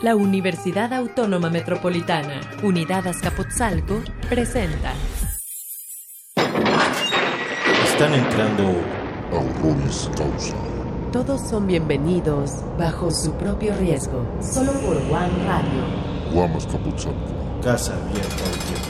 La Universidad Autónoma Metropolitana, Unidad Azcapotzalco, presenta. Están entrando a Horroris Causa. Todos son bienvenidos bajo su propio riesgo, solo por Guam Radio. Guam Azcapotzalco. Casa abierta al tiempo.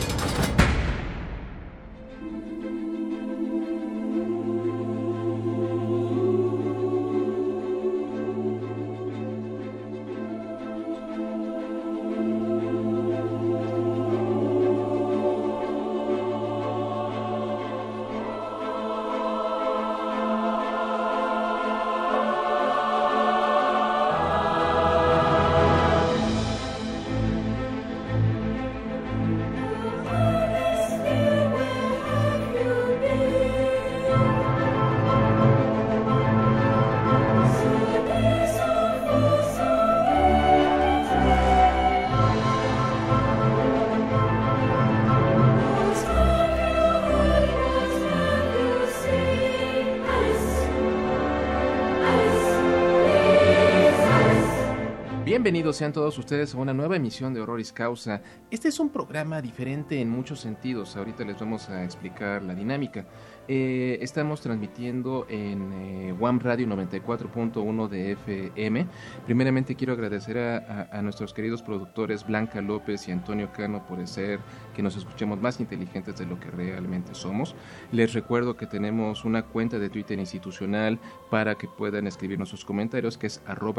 Bienvenidos sean todos ustedes a una nueva emisión de Horroris Causa. Este es un programa diferente en muchos sentidos. Ahorita les vamos a explicar la dinámica. Estamos transmitiendo en Guam Radio 94.1 de FM. Primeramente quiero agradecer a nuestros queridos productores Blanca López y Antonio Cano por hacer que nos escuchemos más inteligentes de lo que realmente somos. Les recuerdo que tenemos una cuenta de Twitter institucional para que puedan escribirnos sus comentarios, que es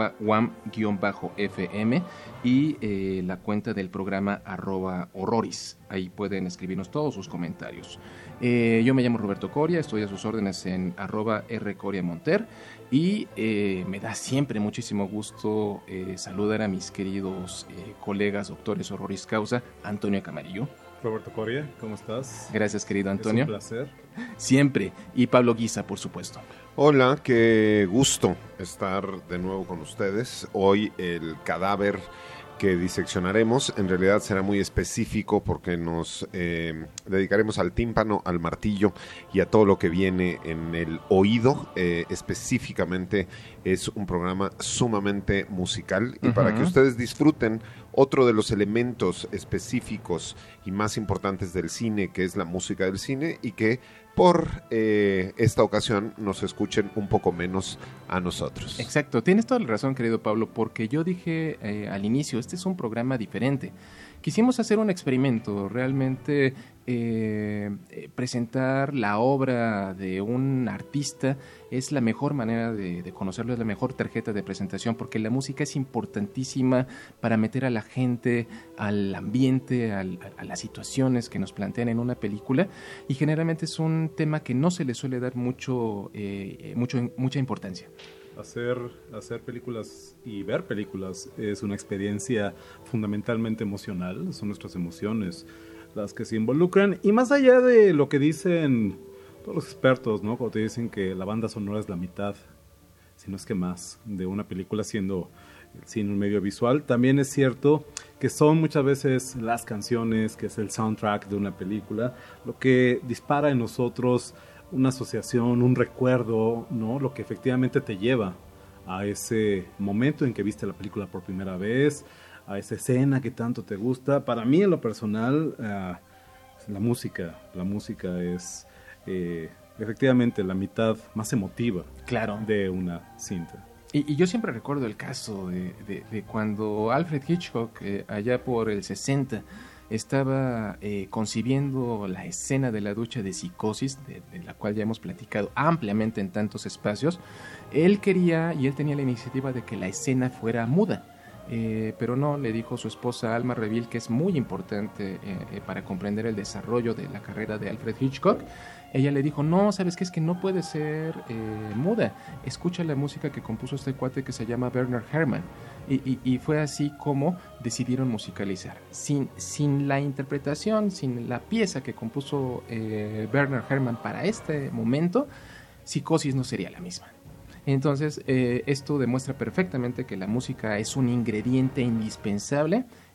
@guam_FM, y la cuenta del programa @horroris. Ahí pueden escribirnos todos sus comentarios. Yo me llamo Roberto Coria, estoy a sus órdenes en @rcoriamonter, y me da siempre muchísimo gusto saludar a mis queridos colegas doctores Horroris Causa. Antonio Camarillo. Roberto Coria, ¿cómo estás? Gracias, querido Antonio. Es un placer. Siempre. Y Pablo Guisa, por supuesto. Hola, qué gusto estar de nuevo con ustedes. Hoy el cadáver que diseccionaremos en realidad será muy específico porque nos dedicaremos al tímpano, al martillo y a todo lo que viene en el oído. Específicamente es un programa sumamente musical y para que ustedes disfruten otro de los elementos específicos y más importantes del cine, que es la música del cine, y que por esta ocasión nos escuchen un poco menos a nosotros. Exacto, tienes toda la razón, querido Pablo, porque yo dije al inicio, este es un programa diferente. Quisimos hacer un experimento, realmente presentar la obra de un artista es la mejor manera de conocerlo, es la mejor tarjeta de presentación, porque la música es importantísima para meter a la gente al ambiente, a las situaciones que nos plantean en una película, y generalmente es un tema que no se le suele dar mucha importancia. Hacer películas y ver películas es una experiencia fundamentalmente emocional. Son nuestras emociones las que se involucran, y más allá de lo que dicen todos los expertos, ¿no? Cuando te dicen que la banda sonora es la mitad, si no es que más, de una película, siendo el cine un medio visual, también es cierto que son muchas veces las canciones, que es el soundtrack de una película, lo que dispara en nosotros una asociación, un recuerdo, ¿no? Lo que efectivamente te lleva a ese momento en que viste la película por primera vez, a esa escena que tanto te gusta. Para mí, en lo personal, la música es efectivamente la mitad más emotiva, claro, de una cinta. Y yo siempre recuerdo el caso de cuando Alfred Hitchcock, allá por el 60, estaba concibiendo la escena de la ducha de Psicosis, de la cual ya hemos platicado ampliamente en tantos espacios. Él quería, y él tenía la iniciativa de que la escena fuera muda, pero no, le dijo su esposa Alma Reville, que es muy importante para comprender el desarrollo de la carrera de Alfred Hitchcock. Ella le dijo, no, ¿sabes qué? Es que no puede ser muda. Escucha la música que compuso este cuate que se llama Bernard Herrmann. Y fue así como decidieron musicalizar. Sin la interpretación, sin la pieza que compuso Bernard Herrmann para este momento, Psicosis no sería la misma. Entonces, esto demuestra perfectamente que la música es un ingrediente indispensable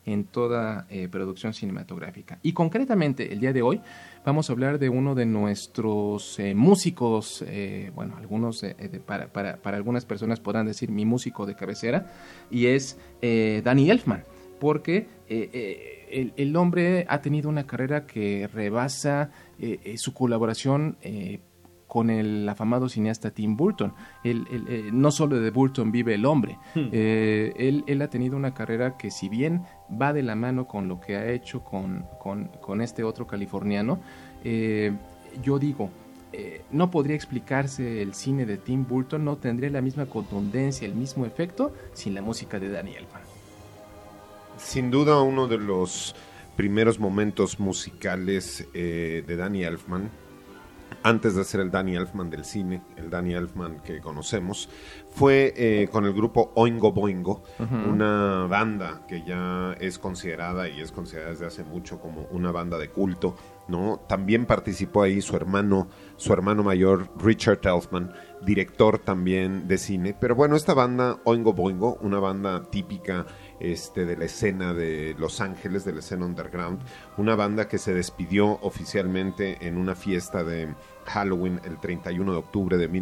en toda producción cinematográfica. Y concretamente, el día de hoy vamos a hablar de uno de nuestros músicos, bueno, algunos para algunas personas podrán decir mi músico de cabecera, y es Danny Elfman, porque el hombre ha tenido una carrera que rebasa su colaboración con el afamado cineasta Tim Burton. No solo de Burton vive el hombre. Él ha tenido una carrera que, si bien va de la mano con lo que ha hecho con este otro californiano, yo digo, no podría explicarse el cine de Tim Burton, no tendría la misma contundencia, el mismo efecto, sin la música de Danny Elfman. Sin duda, uno de los primeros momentos musicales de Danny Elfman, antes de ser el Danny Elfman del cine, el Danny Elfman que conocemos, fue con el grupo Oingo Boingo, una banda que ya es considerada desde hace mucho como una banda de culto, ¿no? También participó ahí su hermano mayor, Richard Elfman, director también de cine. Pero bueno, esta banda Oingo Boingo, una banda típica de la escena de Los Ángeles, de la escena underground, una banda que se despidió oficialmente en una fiesta de Halloween el 31 de octubre de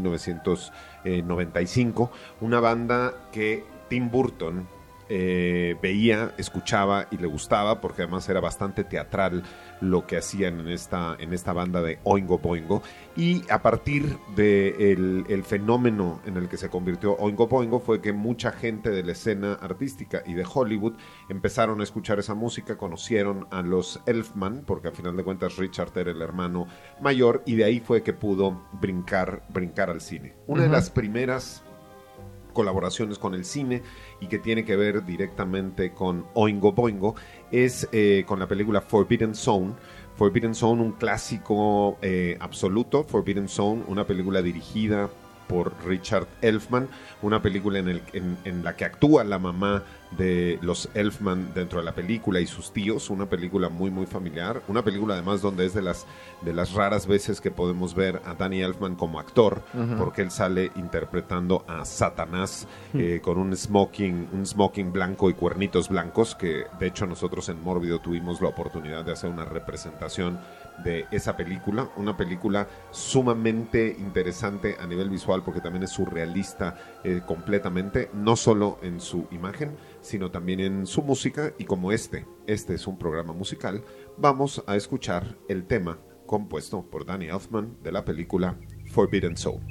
1995, una banda que Tim Burton veía, escuchaba y le gustaba, porque además era bastante teatral lo que hacían en esta banda de Oingo Boingo, y a partir del el fenómeno en el que se convirtió Oingo Boingo fue que mucha gente de la escena artística y de Hollywood empezaron a escuchar esa música, conocieron a los Elfman, porque al final de cuentas Richard era el hermano mayor, y de ahí fue que pudo brincar al cine. Una de las primeras colaboraciones con el cine y que tiene que ver directamente con Oingo Boingo es con la película Forbidden Zone. Forbidden Zone, un clásico absoluto. Forbidden Zone, una película dirigida por Richard Elfman, una película en la que actúa la mamá de los Elfman dentro de la película y sus tíos, una película muy muy familiar, una película además donde es de las raras veces que podemos ver a Danny Elfman como actor, porque él sale interpretando a Satanás con un smoking blanco y cuernitos blancos, que de hecho nosotros en Mórbido tuvimos la oportunidad de hacer una representación de esa película, una película sumamente interesante a nivel visual, porque también es surrealista completamente, no solo en su imagen, sino también en su música. Y como este es un programa musical, vamos a escuchar el tema compuesto por Danny Elfman de la película Forbidden Zone.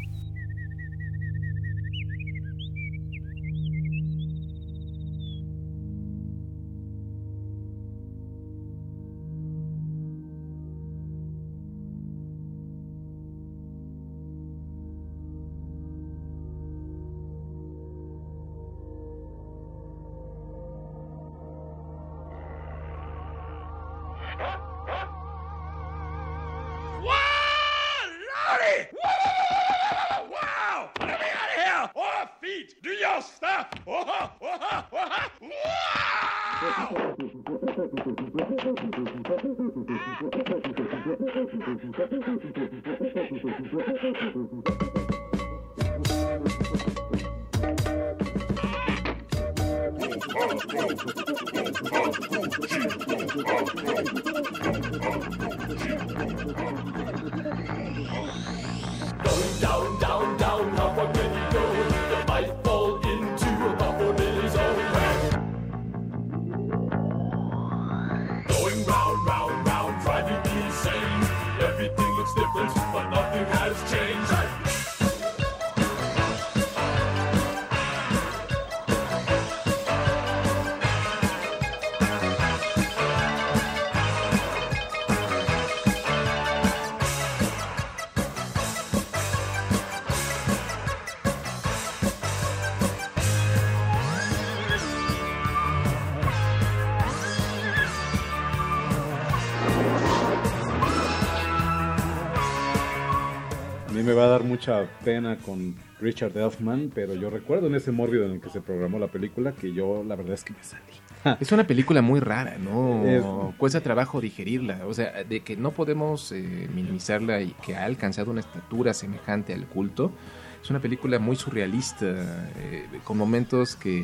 Me va a dar mucha pena con Richard Elfman, pero yo recuerdo en ese Mórbido en el que se programó la película que yo la verdad es que me salí. Es una película muy rara, ¿no? Cuesta trabajo digerirla, o sea, de que no podemos minimizarla y que ha alcanzado una estatura semejante al culto. Es una película muy surrealista, con momentos que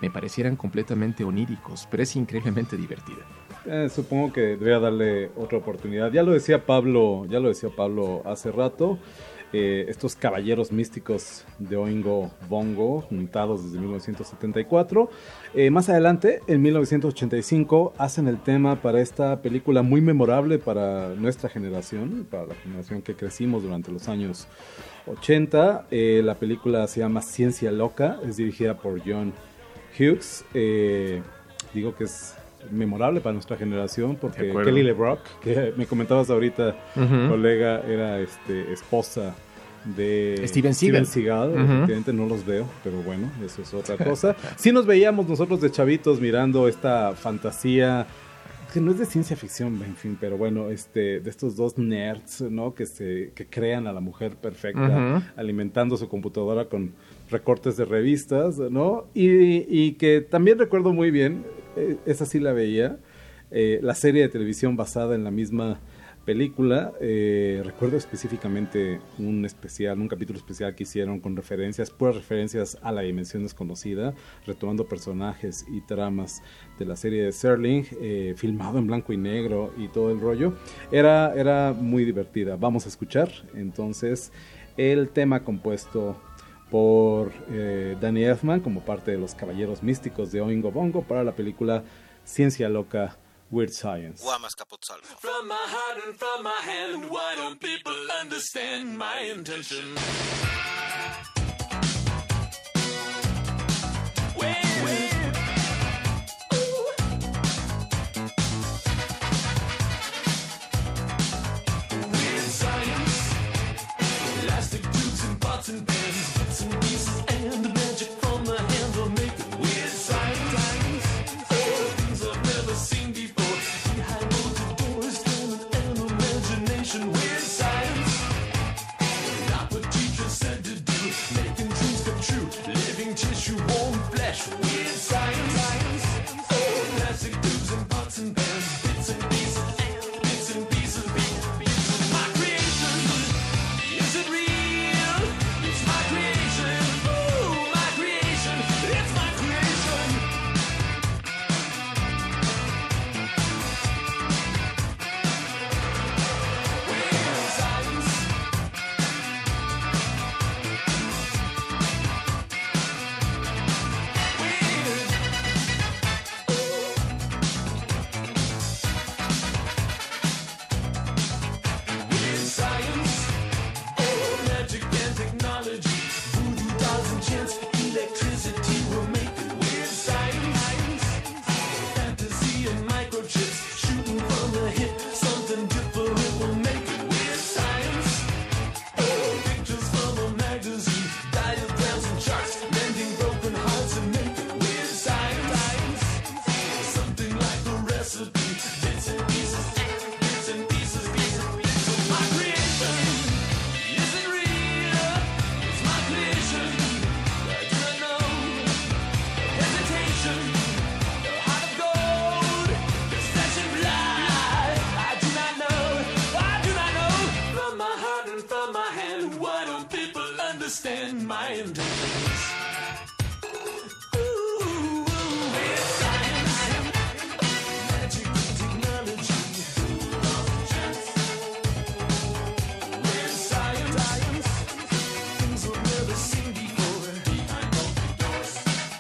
me parecieran completamente oníricos, pero es increíblemente divertida. Supongo que debería darle otra oportunidad. Ya lo decía Pablo hace rato. Estos caballeros místicos de Oingo Boingo, juntados desde 1974. Más adelante, en 1985, hacen el tema para esta película muy memorable para nuestra generación, para la generación que crecimos durante los años 80. La película se llama Ciencia Loca, es dirigida por John Hughes. Digo que es memorable para nuestra generación porque Kelly LeBrock, que me comentabas ahorita, colega, era esposa de Steven Seagal. Efectivamente no los veo, pero bueno, eso es otra cosa. Sí nos veíamos nosotros de chavitos mirando esta fantasía que no es de ciencia ficción, en fin, pero bueno, de estos dos nerds, ¿no? Que crean a la mujer perfecta, alimentando su computadora con recortes de revistas, ¿no? Y que también recuerdo muy bien, esa sí la veía, la serie de televisión basada en la misma película. Recuerdo específicamente un capítulo especial que hicieron con puras referencias a la dimensión desconocida, retomando personajes y tramas de la serie de Serling, filmado en blanco y negro y todo el rollo. Era muy divertida. Vamos a escuchar entonces el tema compuesto por Danny Elfman como parte de los Caballeros Místicos de Oingo Boingo para la película Ciencia Loca, Weird Science. Guamas Caput Salvo. From my heart and from my hand, why don't people understand my intention? Weird science, elastic tubes and pots and pans, bits and pieces and the magic from the hand will make it weird science. Things I've never seen before. Behind closed doors, talent and imagination. Weird science. Not what teachers said to do. Making dreams come true. Living tissue, warm flesh. Weird science. Plastic tubes and pots and pans. Bits and pieces and bits and pieces. Bits of my creation. Is it real? It's my creation. Ooh, my creation. It's my creation. Weird science. Weird science. Oh, magic and technology. Voodoo dolls and chants. Electricity will make it weird science. Fantasy and microchips. Shooting from the hip. Something different will make it weird science. Oh, pictures from a magazine. Diagrams and charts. Mending broken hearts and make it weird science. Something like a recipe. Bits and pieces. Bits and pieces. Bits of my creation. Is it real? It's my creation. I do not know. Hesitation. The heart of gold. It's flesh and blood. I do not know. I do not know. From my heart and from my hand. Why don't people understand my intentions? Ooh, weird science. Magic and technology. Weird science. Things we've never seen before. Behind open doors.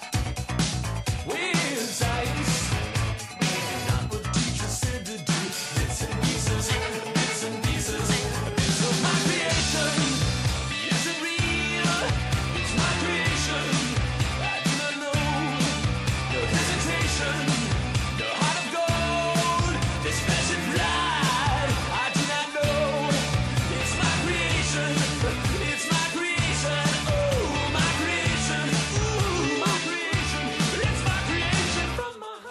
Weird science. Not what teachers said to do. Bits and pieces. Bits and pieces. Bits of my creation. Is it real? It's my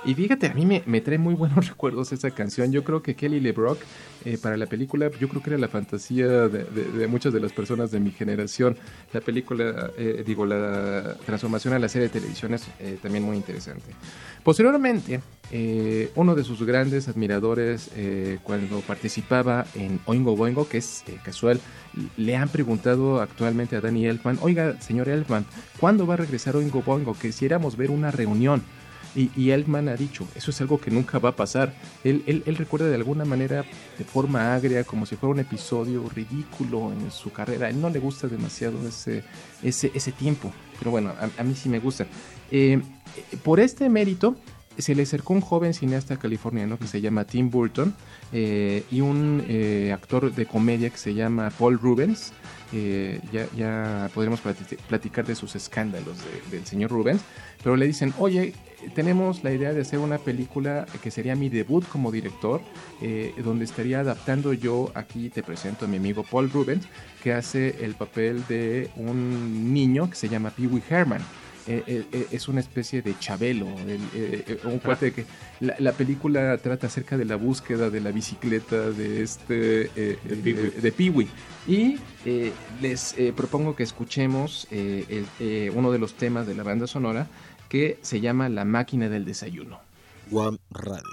Y fíjate, a mí me trae muy buenos recuerdos esa canción. Yo creo que Kelly LeBrock, para la película, yo creo que era la fantasía de muchas de las personas de mi generación. La película, la transformación a la serie de televisión es también muy interesante. Posteriormente, uno de sus grandes admiradores, cuando participaba en Oingo Boingo, que es casual, le han preguntado actualmente a Danny Elfman: oiga, señor Elfman, ¿cuándo va a regresar Oingo Boingo? Quisiéramos ver una reunión. Y Elfman ha dicho, eso es algo que nunca va a pasar. Él recuerda de alguna manera, de forma agria, como si fuera un episodio ridículo en su carrera. A él no le gusta demasiado ese tiempo, pero bueno, a mí sí me gusta. Por este mérito, se le acercó un joven cineasta californiano que se llama Tim Burton, y un actor de comedia que se llama Paul Rubens. Ya podremos platicar de sus escándalos del señor Rubens, pero le dicen: oye, tenemos la idea de hacer una película que sería mi debut como director, donde estaría adaptando yo, aquí te presento a mi amigo Paul Rubens, que hace el papel de un niño que se llama Pee Wee Herman. Es una especie de Chabelo, un cuate que la película trata acerca de la búsqueda de la bicicleta de Pee Wee. Y les propongo que escuchemos uno de los temas de la banda sonora, que se llama La Máquina del Desayuno. One Radio.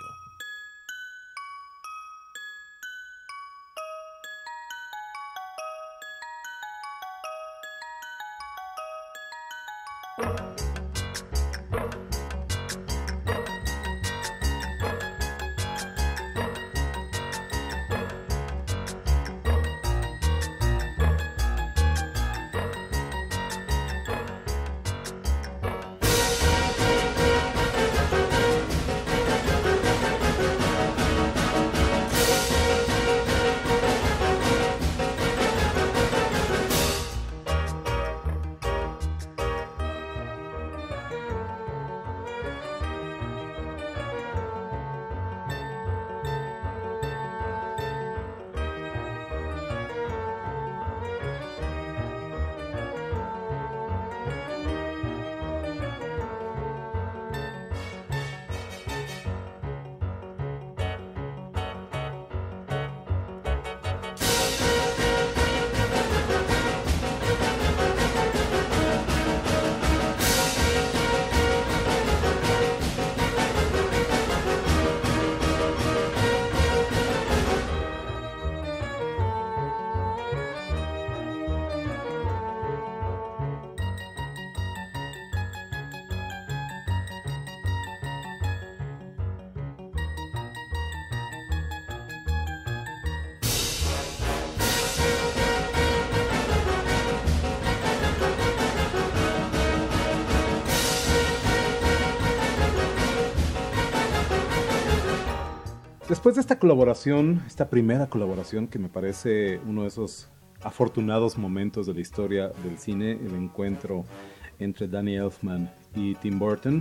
Después de esta colaboración, esta primera colaboración que me parece uno de esos afortunados momentos de la historia del cine, el encuentro entre Danny Elfman y Tim Burton,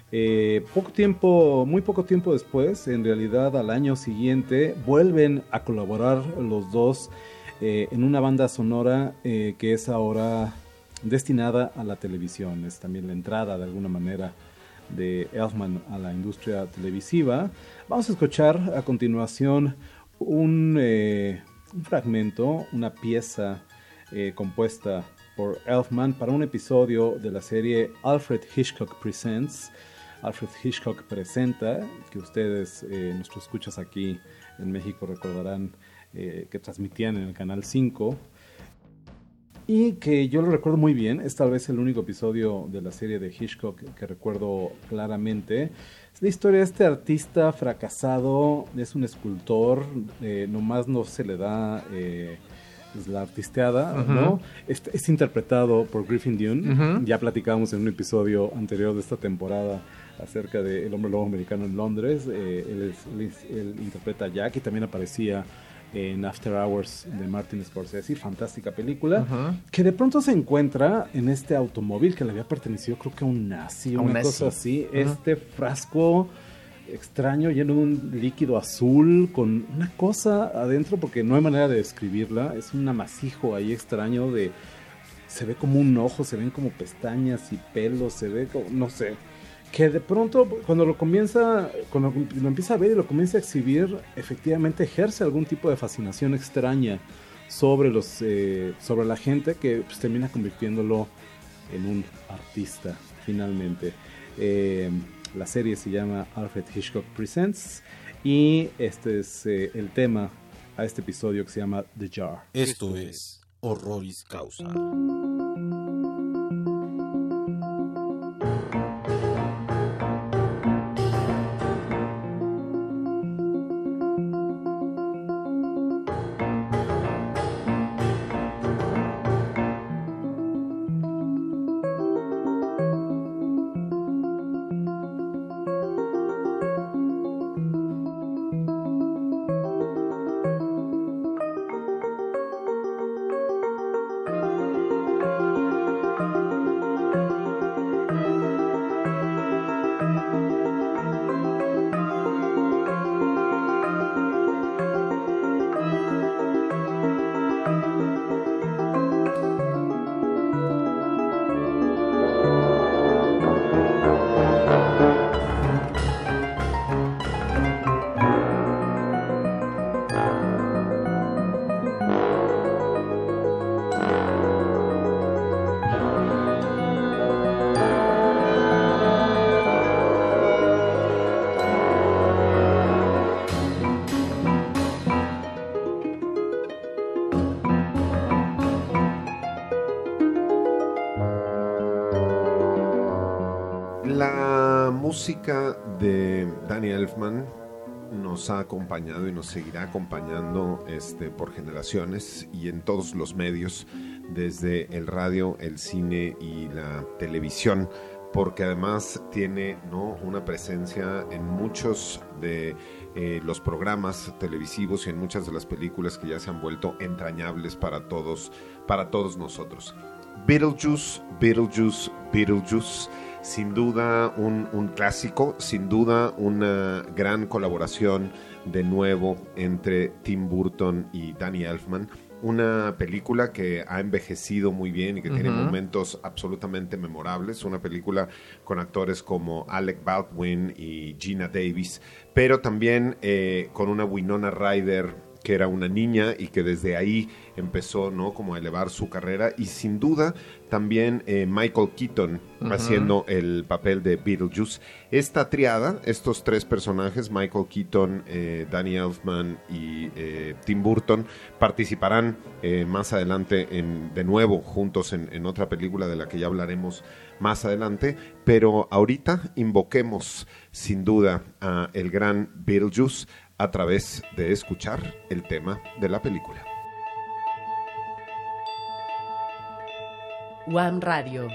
muy poco tiempo después, en realidad al año siguiente, vuelven a colaborar los dos en una banda sonora que es ahora destinada a la televisión. Es también la entrada de alguna manera de Elfman a la industria televisiva. Vamos a escuchar a continuación un fragmento, una pieza compuesta por Elfman para un episodio de la serie Alfred Hitchcock Presents, Alfred Hitchcock Presenta, que ustedes, nuestros escuchas aquí en México, recordarán que transmitían en el Canal 5. Y que yo lo recuerdo muy bien, es tal vez el único episodio de la serie de Hitchcock que recuerdo claramente. Es la historia de este artista fracasado, es un escultor, nomás no se le da la artisteada, ¿no? Es interpretado por Griffin Dunne. Ya platicábamos en un episodio anterior de esta temporada acerca de El Hombre Lobo Americano en Londres. Él interpreta a Jack y también aparecía en After Hours de Martin Scorsese, fantástica película, que de pronto se encuentra en este automóvil que le había pertenecido, creo que a un nazi, una cosa así, este frasco extraño lleno de un líquido azul con una cosa adentro, porque no hay manera de describirla, es un amasijo ahí extraño se ve como un ojo, se ven como pestañas y pelos, se ve como, no sé, que de pronto cuando lo empieza a ver y lo comienza a exhibir, efectivamente ejerce algún tipo de fascinación extraña sobre la gente, que pues, termina convirtiéndolo en un artista finalmente. La serie se llama Alfred Hitchcock Presents y este es el tema a este episodio, que se llama The Jar. Esto es Horroris Causa. La música de Danny Elfman nos ha acompañado y nos seguirá acompañando por generaciones y en todos los medios, desde el radio, el cine y la televisión, porque además tiene, ¿no?, una presencia en muchos de los programas televisivos y en muchas de las películas que ya se han vuelto entrañables para todos nosotros. Beetlejuice, Beetlejuice, Beetlejuice. Sin duda un clásico, sin duda una gran colaboración de nuevo entre Tim Burton y Danny Elfman. Una película que ha envejecido muy bien y que tiene momentos absolutamente memorables. Una película con actores como Alec Baldwin y Gina Davis, pero también con una Winona Ryder que era una niña y que desde ahí empezó, ¿no?, como a elevar su carrera, y sin duda también Michael Keaton haciendo el papel de Beetlejuice. Esta triada, estos tres personajes, Michael Keaton, Danny Elfman y Tim Burton, participarán más adelante de nuevo juntos en otra película de la que ya hablaremos más adelante, pero ahorita invoquemos sin duda a el gran Beetlejuice a través de escuchar el tema de la película. One Radio.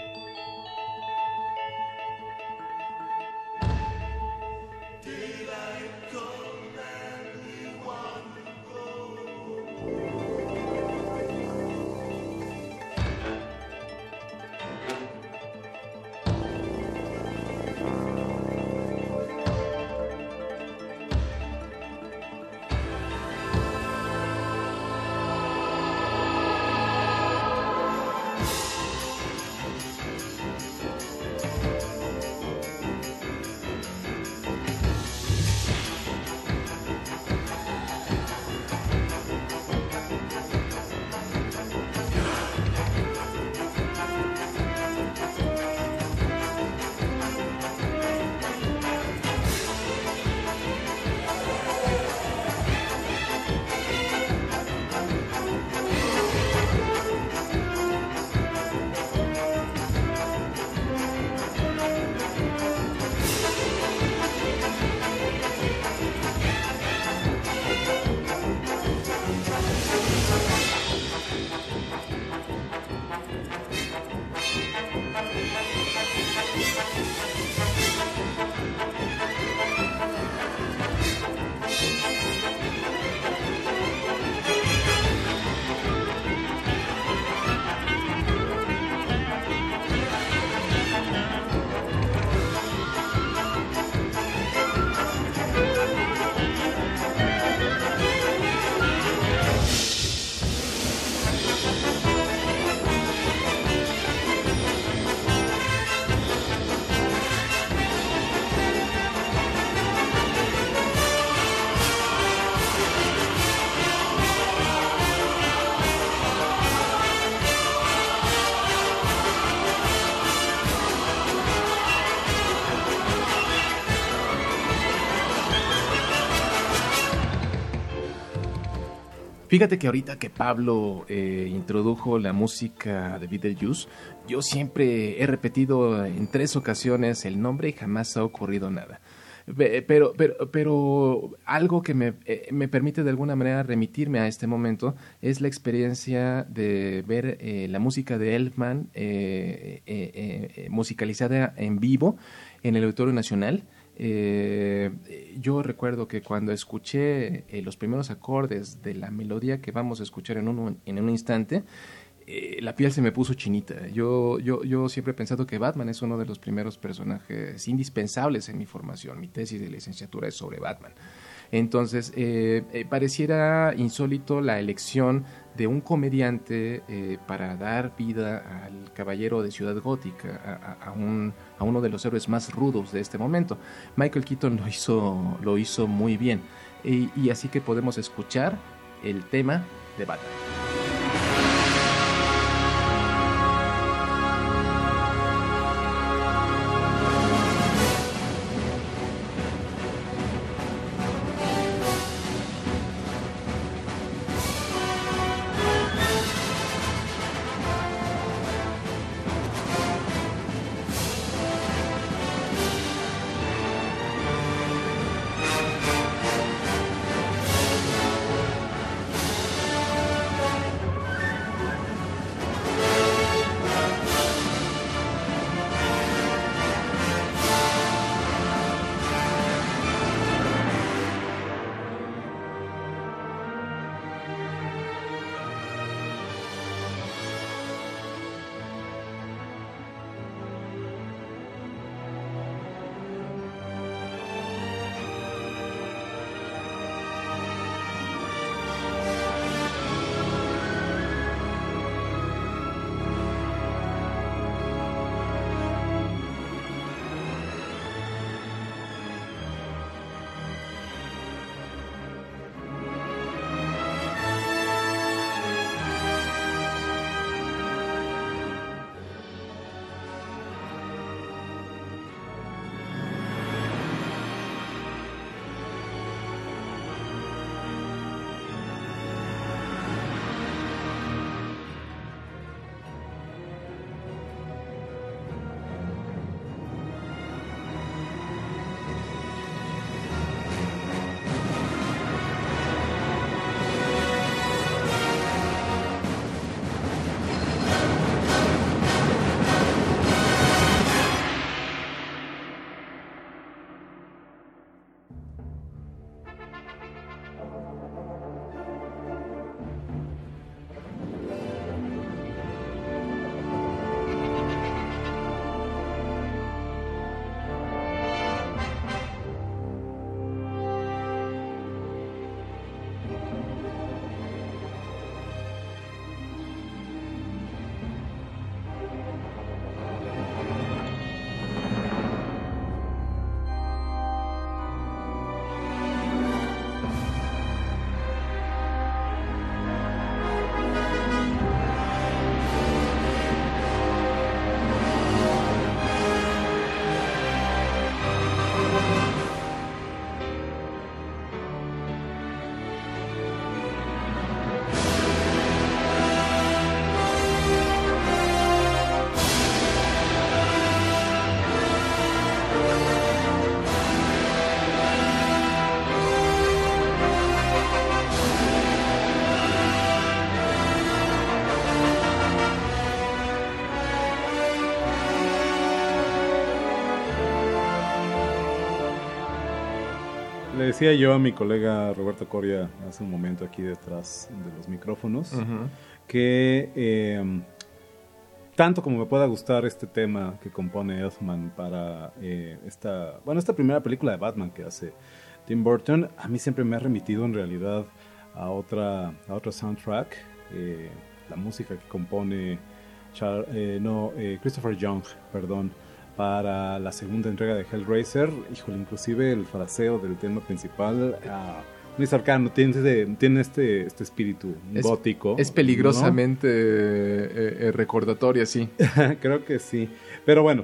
Fíjate que ahorita que Pablo introdujo la música de Beetlejuice, yo siempre he repetido en 3 ocasiones el nombre y jamás ha ocurrido nada. Pero algo que me permite de alguna manera remitirme a este momento es la experiencia de ver la música de Elfman musicalizada en vivo en el Auditorio Nacional. Yo recuerdo que cuando escuché los primeros acordes de la melodía que vamos a escuchar en un instante, la piel se me puso chinita. Yo siempre he pensado que Batman es uno de los primeros personajes indispensables en mi formación. Mi tesis de licenciatura es sobre Batman. Entonces, pareciera insólito la elección de un comediante para dar vida al caballero de Ciudad Gótica, a uno de los héroes más rudos de este momento. Michael Keaton lo hizo muy bien. Y así que podemos escuchar el tema de Batman. Le decía yo a mi colega Roberto Coria hace un momento aquí detrás de los micrófonos que tanto como me pueda gustar este tema que compone Elfman para esta primera película de Batman que hace Tim Burton, a mí siempre me ha remitido en realidad a otra soundtrack, la música que compone Christopher Young, para la segunda entrega de Hellraiser. Híjole, inclusive el fraseo del tema principal muy cercano, tiene este espíritu gótico. Es peligrosamente, ¿no? Recordatorio, sí. Creo que sí. Pero bueno,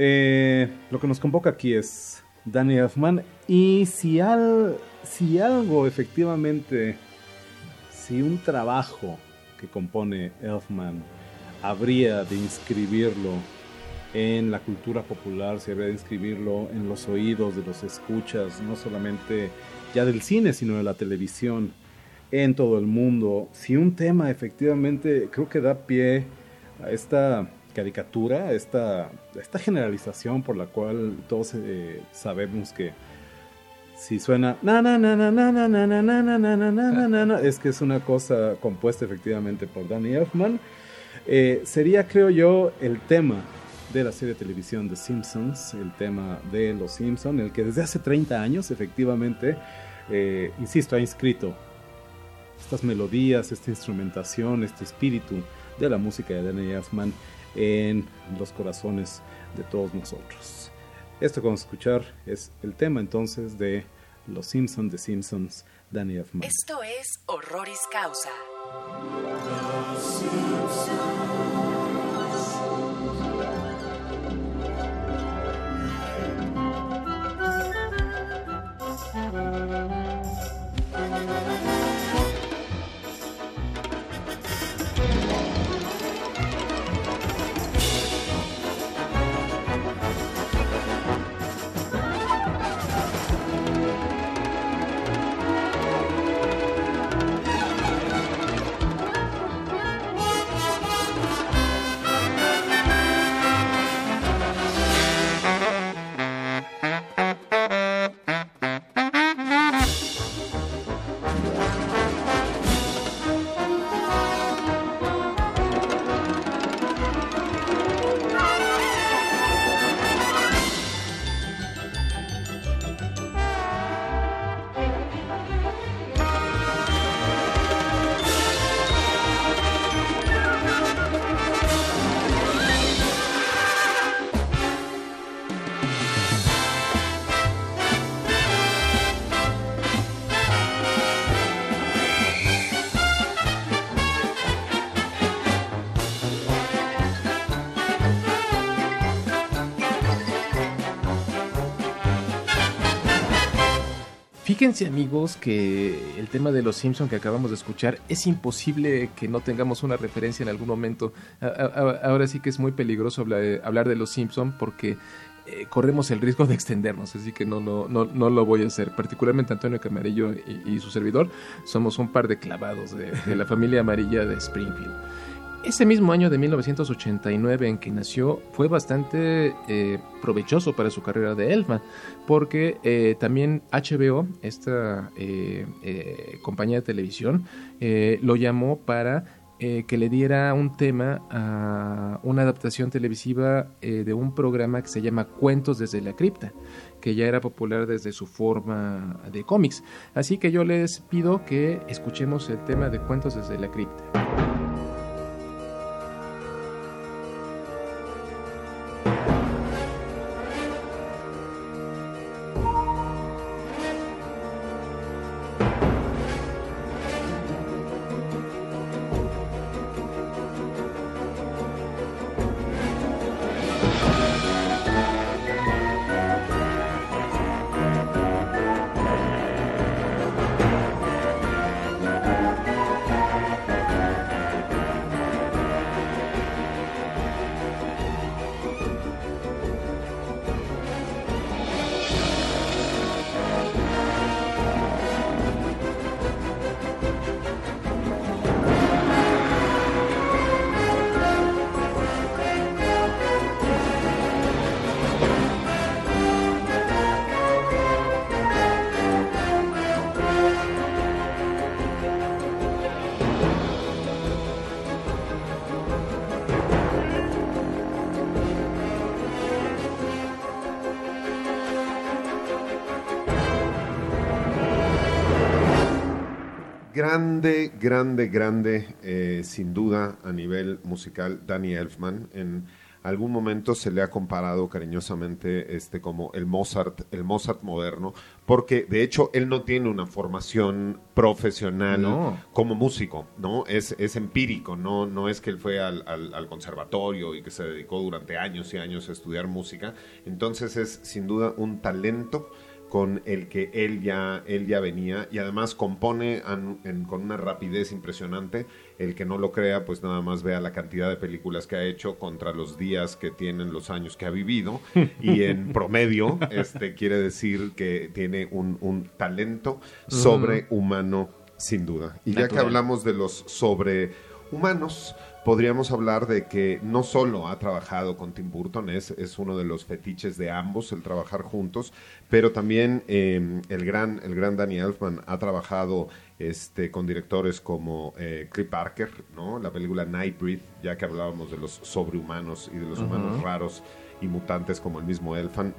lo que nos convoca aquí es Danny Elfman. Y si algo efectivamente si un trabajo que compone Elfman habría de inscribirlo en la cultura popular, si habría de inscribirlo en los oídos de los escuchas, no solamente ya del cine, sino de la televisión, en todo el mundo, si un tema efectivamente creo que da pie a esta caricatura, esta generalización por la cual todos sabemos que si suena na na na na na na na na na na na na na na na, es que es una cosa compuesta efectivamente por Danny Elfman. Sería, creo yo, el tema de la serie de televisión The Simpsons, el tema de Los Simpsons, el que desde hace 30 años efectivamente, insisto, ha inscrito estas melodías, esta instrumentación, este espíritu de la música de Danny Elfman en los corazones de todos nosotros. Esto que vamos a escuchar es el tema entonces de Los Simpsons, The Simpsons, Danny Elfman. Esto es Horroris Causa. Fíjense, amigos, que el tema de Los Simpson que acabamos de escuchar, es imposible que no tengamos una referencia en algún momento. Ahora sí que es muy peligroso hablar de Los Simpson porque corremos el riesgo de extendernos, así que no lo voy a hacer. Particularmente Antonio Camarillo y su servidor somos un par de clavados de la familia amarilla de Springfield. Ese mismo año de 1989 en que nació fue bastante provechoso para su carrera de Elfman, porque también HBO, esta compañía de televisión, lo llamó para que le diera un tema a una adaptación televisiva de un programa que se llama Cuentos desde la Cripta, que ya era popular desde su forma de cómics. Así que yo les pido que escuchemos el tema de Cuentos desde la Cripta. Grande, sin duda, a nivel musical, Danny Elfman. En algún momento se le ha comparado cariñosamente como el Mozart moderno, porque de hecho él no tiene una formación profesional como músico, ¿no? Es empírico, no es que él fue al conservatorio y que se dedicó durante años y años a estudiar música. Entonces es sin duda un talento con el que él ya venía, y además compone con una rapidez impresionante. El que no lo crea, pues nada más vea la cantidad de películas que ha hecho contra los días que tienen los años que ha vivido, y en promedio quiere decir que tiene un talento sobrehumano, sin duda. Y ya que hablamos de los sobrehumanos, podríamos hablar de que no solo ha trabajado con Tim Burton, es uno de los fetiches de ambos el trabajar juntos, pero también el gran Danny Elfman ha trabajado con directores como Clive Barker, ¿no? La película Nightbreed, ya que hablábamos de los sobrehumanos y de los humanos raros y mutantes como el mismo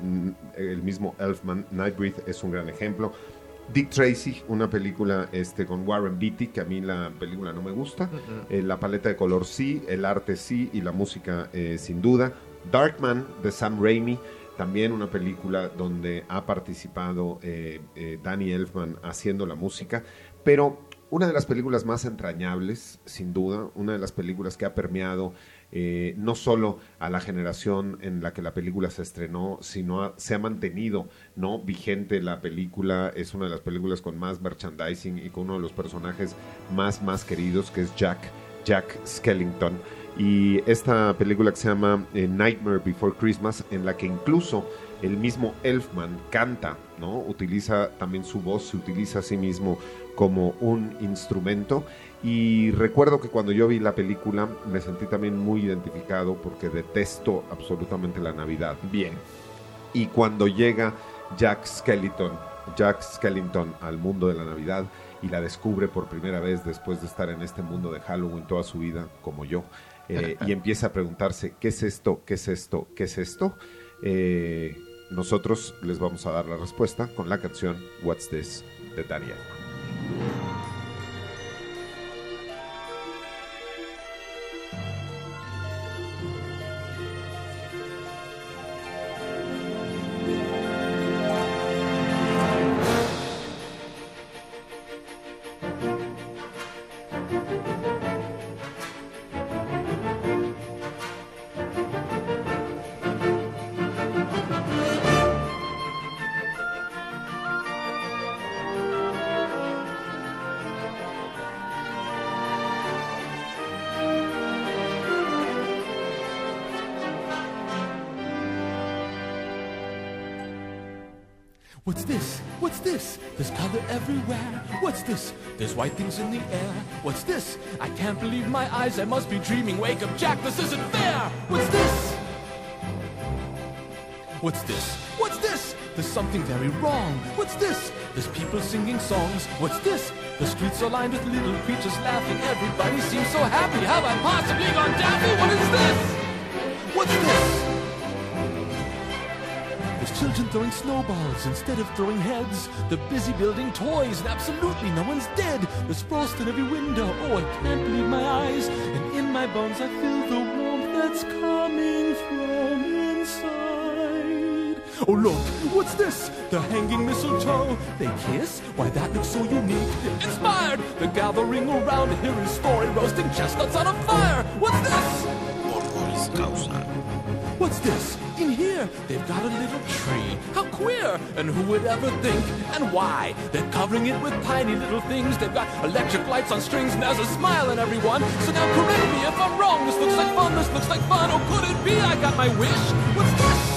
Elfman. Nightbreed es un gran ejemplo. Dick Tracy, una película con Warren Beatty, que a mí la película no me gusta. La paleta de color sí, el arte sí, y la música sin duda. Darkman, de Sam Raimi, también una película donde ha participado Danny Elfman haciendo la música. Pero una de las películas más entrañables, sin duda, una de las películas que ha permeado no solo a la generación en la que la película se estrenó, sino se ha mantenido, ¿no?, vigente la película. Es una de las películas con más merchandising y con uno de los personajes más queridos, que es Jack Skellington. Y esta película que se llama Nightmare Before Christmas, en la que incluso el mismo Elfman canta, ¿no? Utiliza también su voz, se utiliza a sí mismo como un instrumento. Y recuerdo que cuando yo vi la película me sentí también muy identificado, porque detesto absolutamente la Navidad. Bien. Y cuando llega Jack Skellington al mundo de la Navidad y la descubre por primera vez después de estar en este mundo de Halloween toda su vida, como yo, y empieza a preguntarse, ¿qué es esto? ¿Qué es esto? ¿Qué es esto? Nosotros les vamos a dar la respuesta con la canción What's This de Danny Elfman. What's this? What's this? There's color everywhere. What's this? There's white things in the air. What's this? I can't believe my eyes. I must be dreaming. Wake up, Jack, this isn't fair. What's this? What's this? What's this? There's something very wrong. What's this? There's people singing songs. What's this? The streets are lined with little creatures laughing. Everybody seems so happy. Have I possibly gone daffy? What is this? What's this? Children throwing snowballs instead of throwing heads. They're busy building toys and absolutely no one's dead. There's frost in every window. Oh, I can't believe my eyes. And in my bones I feel the warmth that's coming from inside. Oh, look, what's this? The hanging mistletoe. They kiss? Why, that looks so unique. Inspired! They're gathering around to hear his story, roasting chestnuts on a fire. What's this? Horroris Causa. What's this? In here, they've got a little tree. How queer! And who would ever think? And why? They're covering it with tiny little things. They've got electric lights on strings, and there's a smile in everyone. So now correct me if I'm wrong. This looks like fun, this looks like fun. Oh, could it be I got my wish? What's this?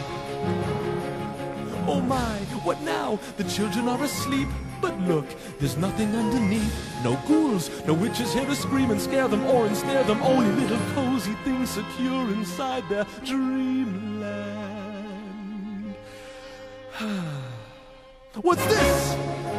Oh my, what now? The children are asleep. But look, there's nothing underneath. No ghouls, no witches here to scream and scare them or ensnare them. Only little cozy things secure inside their dreamland. What's this?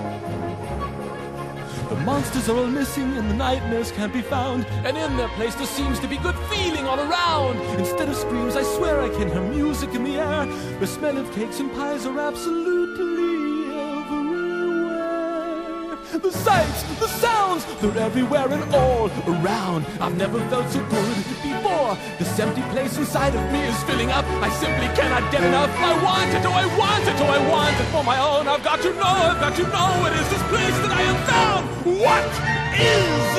The monsters are all missing and the nightmares can't be found. And in their place there seems to be good feeling all around. Instead of screams, I swear I can hear music in the air. The smell of cakes and pies are absolutely everywhere. The sights, the sounds, they're everywhere and all around. I've never felt so good before. This empty place inside of me is filling up. I simply cannot get enough. I want it, oh I want it, oh I want it for my own. I've got to know it is this place that I have found. What is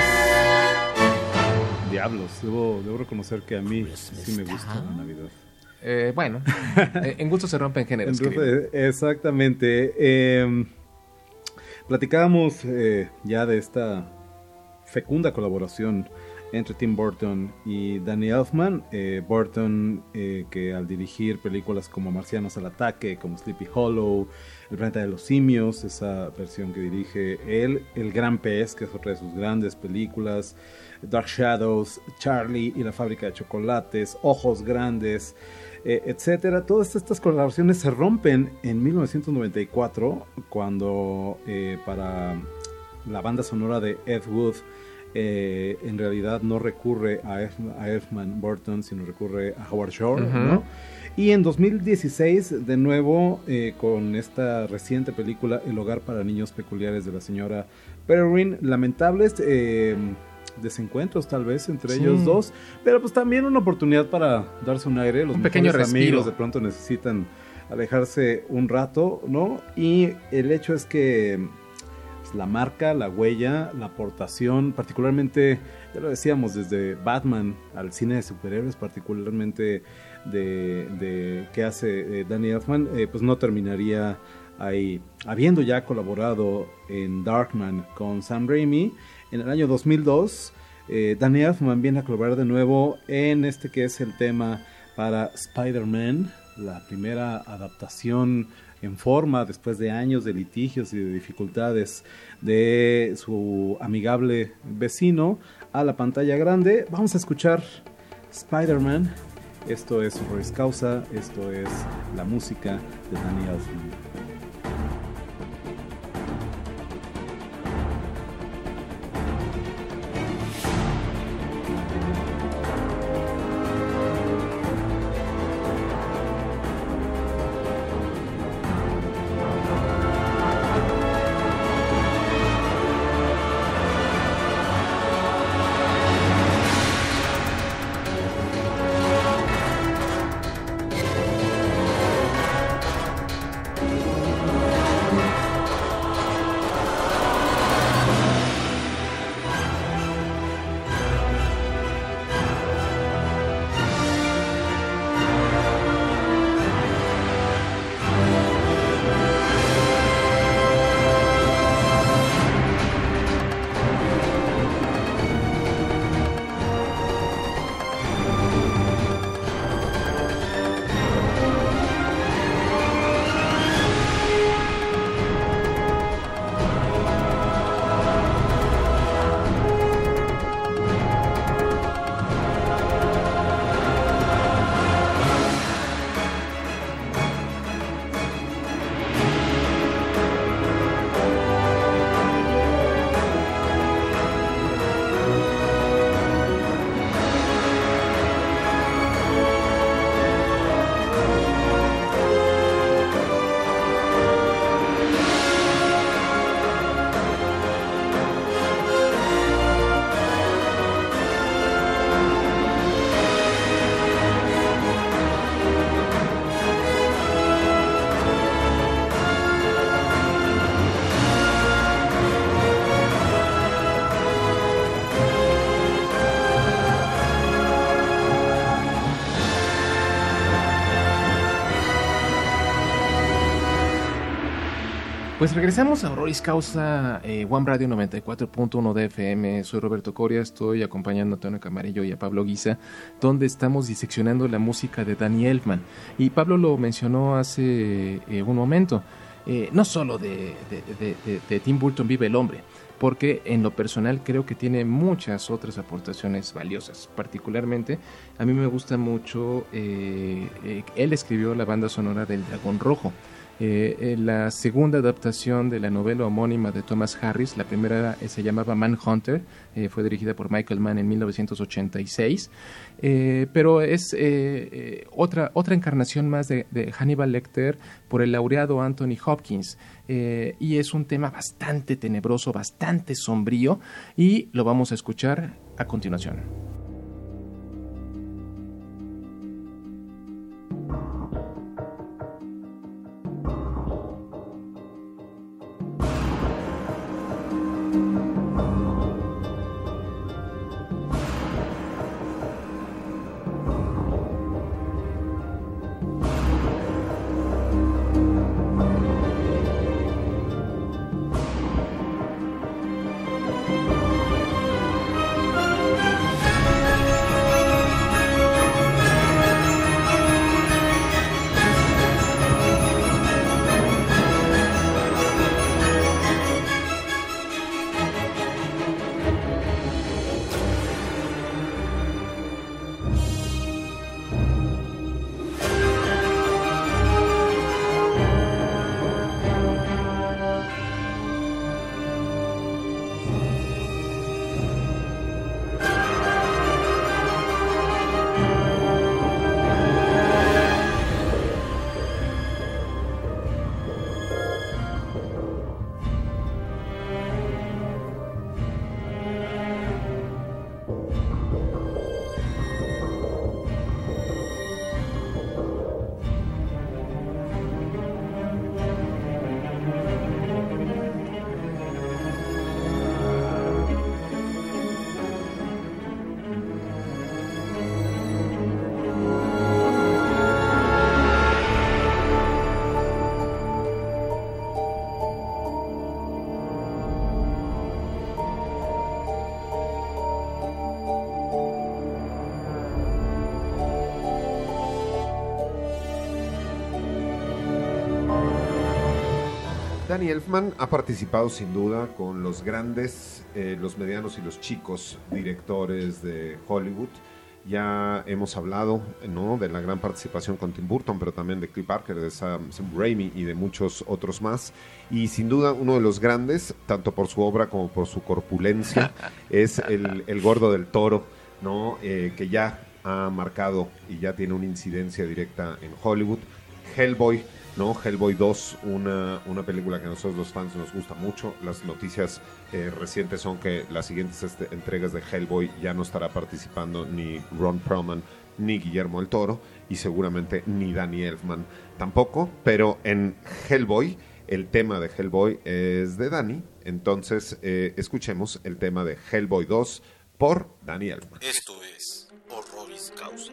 this? Diablos, debo reconocer que a mí sí me gusta la Navidad. Bueno, en gusto se rompen géneros. querido. Exactamente. Platicábamos ya de esta fecunda colaboración entre Tim Burton y Danny Elfman. Burton, que al dirigir películas como Marcianos al Ataque, como Sleepy Hollow, El Planeta de los Simios, esa versión que dirige él, El Gran Pez, que es otra de sus grandes películas, Dark Shadows, Charlie y la Fábrica de Chocolates, Ojos Grandes, etcétera. Todas estas colaboraciones se rompen en 1994 cuando para la banda sonora de Ed Wood en realidad no recurre a Elfman Burton, sino recurre a Howard Shore, ¿no? Y en 2016, de nuevo, con esta reciente película El Hogar para Niños Peculiares de la señora Perrin, lamentables desencuentros tal vez entre ellos dos, pero pues también una oportunidad para darse un aire. Los pequeño mejores respiro. amigos de pronto necesitan alejarse un rato, ¿no? Y el hecho es que la marca, la huella, la aportación, particularmente, ya lo decíamos, desde Batman al cine de superhéroes, particularmente de que hace Danny Elfman, pues no terminaría ahí. Habiendo ya colaborado en Darkman con Sam Raimi, en el año 2002, Danny Elfman viene a colaborar de nuevo en este que es el tema para Spider-Man, la primera adaptación en forma, después de años de litigios y de dificultades de su amigable vecino, a la pantalla grande. Vamos a escuchar Spider-Man. Esto es Honoris Causa, esto es la música de Danny Elfman. Pues regresamos a Honoris Causa, One Radio 94.1 de FM. Soy Roberto Coria, estoy acompañando a Antonio Camarillo y a Pablo Guisa, donde estamos diseccionando la música de Danny Elfman. Y Pablo lo mencionó hace un momento, no solo de Tim Burton vive el hombre, porque en lo personal creo que tiene muchas otras aportaciones valiosas. Particularmente, a mí me gusta mucho, él escribió la banda sonora del Dragón Rojo. La segunda adaptación de la novela homónima de Thomas Harris, la primera se llamaba Manhunter, fue dirigida por Michael Mann en 1986, pero es otra encarnación más de Hannibal Lecter por el laureado Anthony Hopkins, y es un tema bastante tenebroso, bastante sombrío, y lo vamos a escuchar a continuación. Danny Elfman ha participado sin duda con los grandes, los medianos y los chicos directores de Hollywood. Ya hemos hablado, ¿no?, de la gran participación con Tim Burton, pero también de Clive Barker, de Sam Raimi y de muchos otros más. Y sin duda uno de los grandes, tanto por su obra como por su corpulencia, es el Gordo del Toro, ¿no?, que ya ha marcado y ya tiene una incidencia directa en Hollywood. Hellboy, ¿no? Hellboy 2, una película que a nosotros los fans nos gusta mucho. Las noticias recientes son que las siguientes entregas de Hellboy ya no estará participando ni Ron Perlman ni Guillermo del Toro, y seguramente ni Danny Elfman tampoco, pero en Hellboy, el tema de Hellboy es de Danny. Entonces escuchemos el tema de Hellboy 2 por Danny Elfman. Esto es Horroris Causa.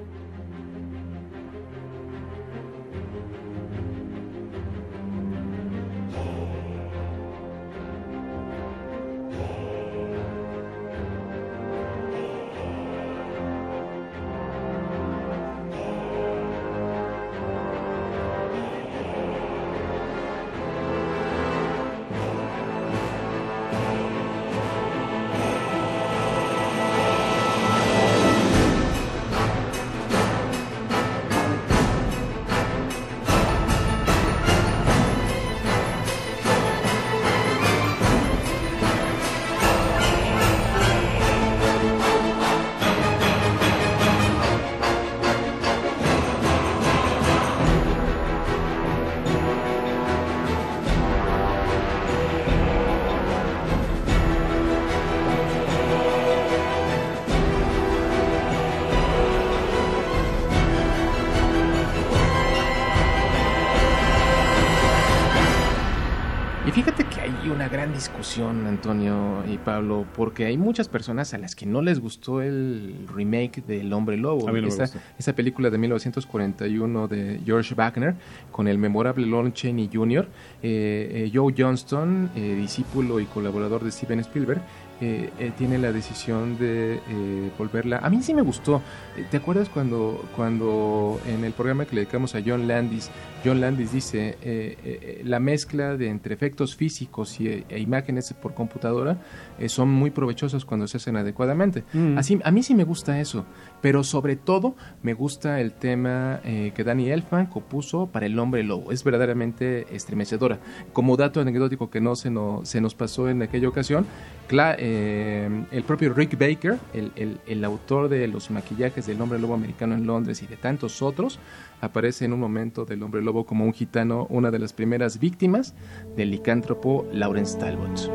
Y fíjate que hay una gran discusión, Antonio y Pablo, porque hay muchas personas a las que no les gustó el remake del Hombre Lobo. A mí no me gustó. Esa película de 1941 de George Wagner, con el memorable Lon Chaney Jr., Joe Johnston, discípulo y colaborador de Steven Spielberg, tiene la decisión de volverla. A mí sí me gustó. ¿Te acuerdas cuando en el programa que le dedicamos a John Landis dice la mezcla de entre efectos físicos e imágenes por computadora son muy provechosos cuando se hacen adecuadamente? Así, a mí sí me gusta eso, pero sobre todo me gusta el tema que Danny Elfman compuso para El Hombre Lobo. Es verdaderamente estremecedora. Como dato anecdótico que no se nos pasó en aquella ocasión, el propio Rick Baker, el autor de los maquillajes del Hombre Lobo americano en Londres y de tantos otros, aparece en un momento del Hombre Lobo como un gitano, una de las primeras víctimas del licántropo Lawrence Talbot.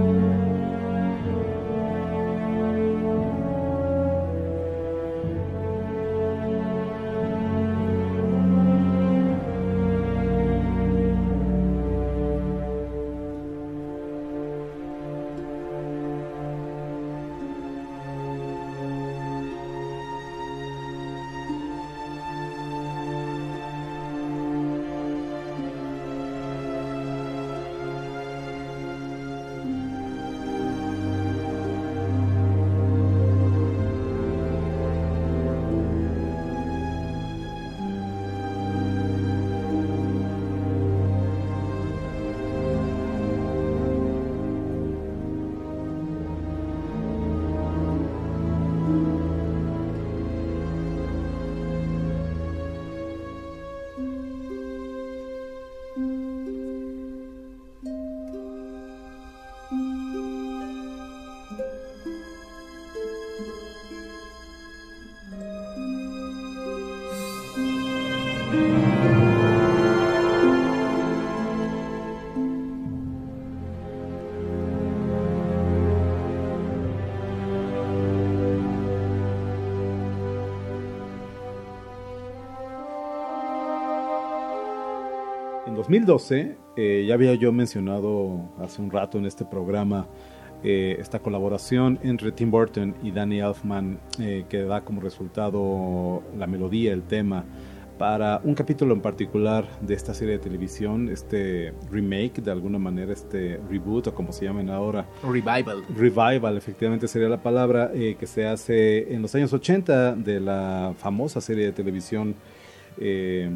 En 2012, ya había yo mencionado hace un rato en este programa esta colaboración entre Tim Burton y Danny Elfman, que da como resultado la melodía, el tema, para un capítulo en particular de esta serie de televisión, este remake, de alguna manera, este reboot, o como se llaman ahora. Revival, efectivamente sería la palabra, que se hace en los años 80 de la famosa serie de televisión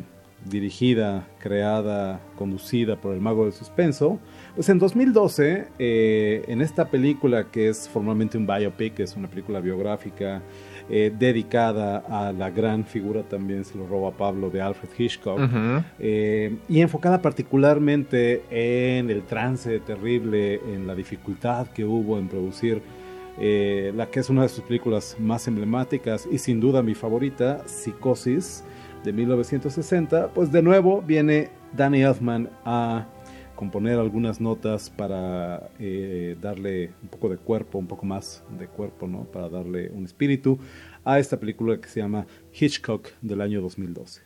dirigida, creada, conducida por el mago del suspenso. Pues en 2012, en esta película que es formalmente un biopic, es una película biográfica dedicada a la gran figura, también se lo robo a Pablo, de Alfred Hitchcock, y enfocada particularmente en el trance terrible, en la dificultad que hubo en producir la que es una de sus películas más emblemáticas y sin duda mi favorita, Psicosis, de 1960. Pues de nuevo viene Danny Elfman a componer algunas notas para darle un poco de cuerpo, un poco más de cuerpo, ¿no? Para darle un espíritu a esta película que se llama Hitchcock, del año 2012.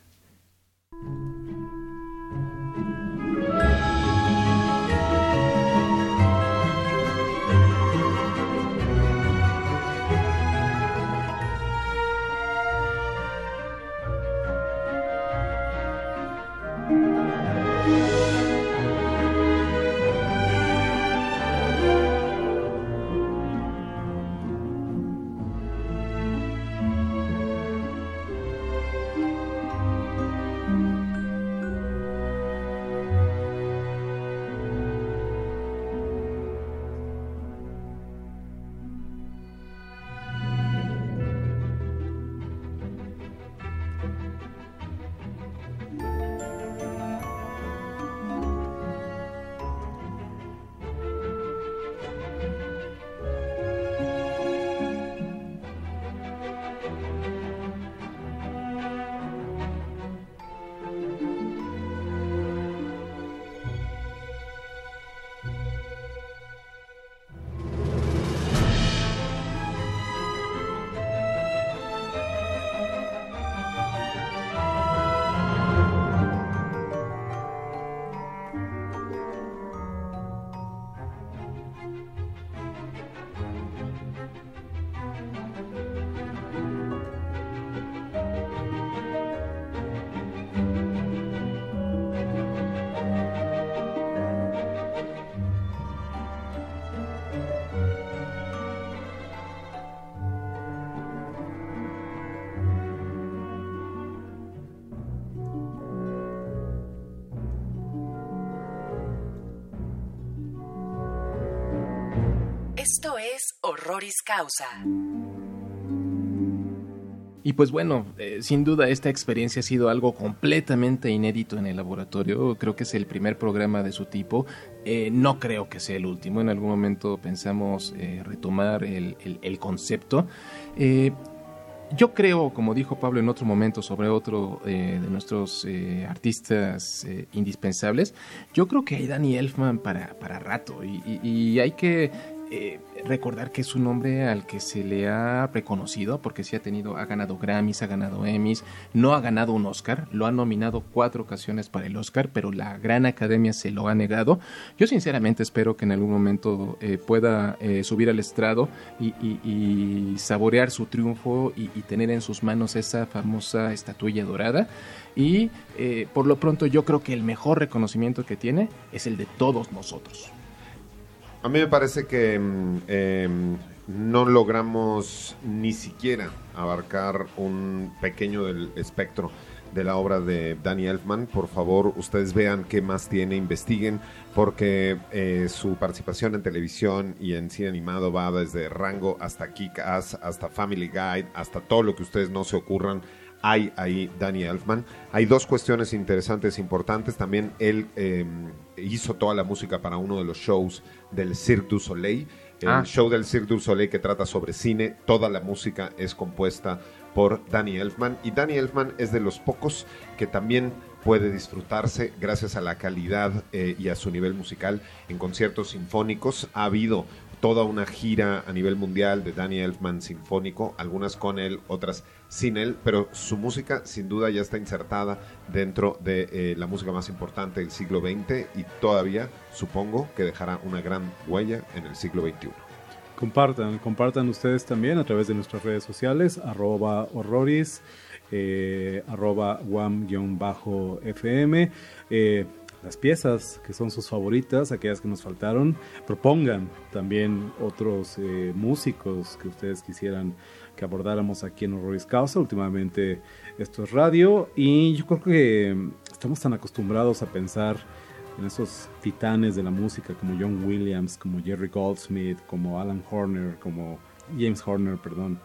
Esto es Horroris Causa. Y pues bueno, sin duda esta experiencia ha sido algo completamente inédito en el laboratorio. Creo que es el primer programa de su tipo. No creo que sea el último. En algún momento pensamos retomar el concepto. Yo creo, como dijo Pablo en otro momento sobre otro de nuestros artistas indispensables, yo creo que hay Danny Elfman para rato y hay que recordar que es un hombre al que se le ha reconocido porque sí ha ganado Grammys, ha ganado Emmys, no ha ganado un Oscar, lo ha nominado 4 ocasiones para el Oscar, pero la Gran Academia se lo ha negado. Yo sinceramente espero que en algún momento pueda subir al estrado y saborear su triunfo y tener en sus manos esa famosa estatuilla dorada. Y por lo pronto yo creo que el mejor reconocimiento que tiene es el de todos nosotros. A mí me parece que no logramos ni siquiera abarcar un pequeño del espectro de la obra de Danny Elfman. Por favor, ustedes vean qué más tiene, investiguen, porque su participación en televisión y en cine animado va desde Rango hasta Kick-Ass, hasta Family Guide, hasta todo lo que ustedes no se ocurran. Hay ahí Danny Elfman. Hay 2 cuestiones interesantes, importantes. También él hizo toda la música para uno de los shows del Cirque du Soleil. El show del Cirque du Soleil que trata sobre cine. Toda la música es compuesta por Danny Elfman. Y Danny Elfman es de los pocos que también puede disfrutarse gracias a la calidad y a su nivel musical en conciertos sinfónicos. Ha habido toda una gira a nivel mundial de Danny Elfman sinfónico, algunas con él, otras sin él, pero su música sin duda ya está insertada dentro de la música más importante del siglo XX y todavía supongo que dejará una gran huella en el siglo XXI. Compartan ustedes también a través de nuestras redes sociales, @horroris, @wam_fm, las piezas que son sus favoritas, aquellas que nos faltaron. Propongan también otros músicos que ustedes quisieran que abordáramos aquí en Horroris Causa. Últimamente esto es radio y yo creo que estamos tan acostumbrados a pensar en esos titanes de la música como John Williams, como Jerry Goldsmith, como James Horner,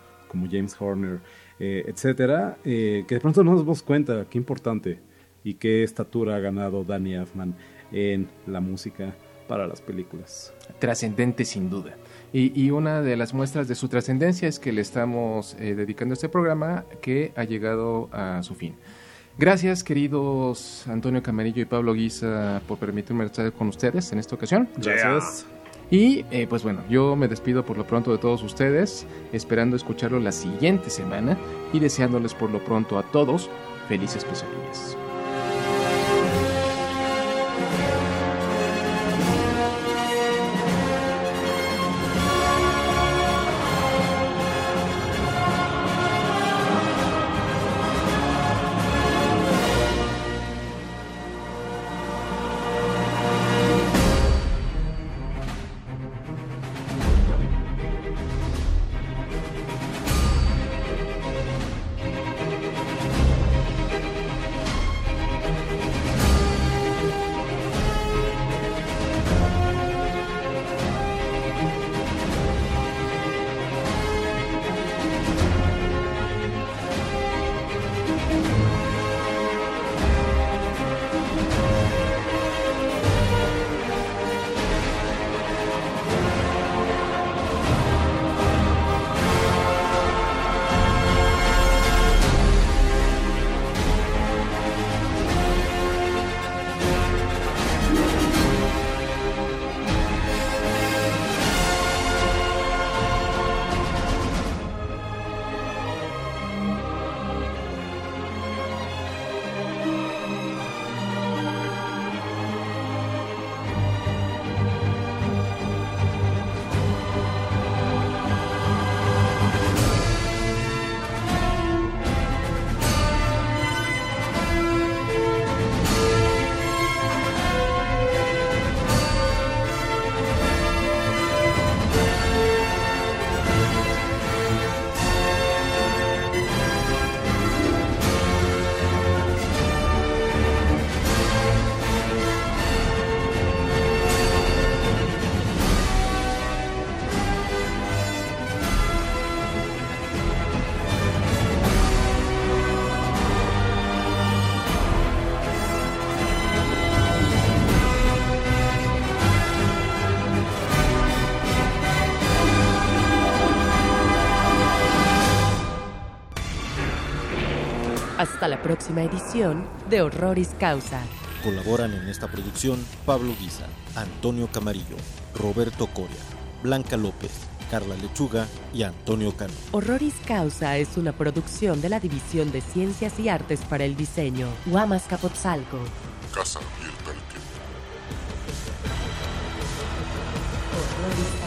etcétera, que de pronto nos damos cuenta qué importante y qué estatura ha ganado Danny Elfman en la música para las películas. Trascendente sin duda. Y una de las muestras de su trascendencia es que le estamos dedicando este programa que ha llegado a su fin. Gracias, queridos Antonio Camarillo y Pablo Guisa, por permitirme estar con ustedes en esta ocasión. Gracias. Y pues bueno, yo me despido por lo pronto de todos ustedes, esperando escucharlo la siguiente semana y deseándoles por lo pronto a todos felices pesadillas. Hasta la próxima edición de Horroris Causa. Colaboran en esta producción Pablo Guisa, Antonio Camarillo, Roberto Coria, Blanca López, Carla Lechuga y Antonio Cano. Horroris Causa es una producción de la División de Ciencias y Artes para el Diseño, Huamas Capotzalco. Casa abierta al tiempo. Horroris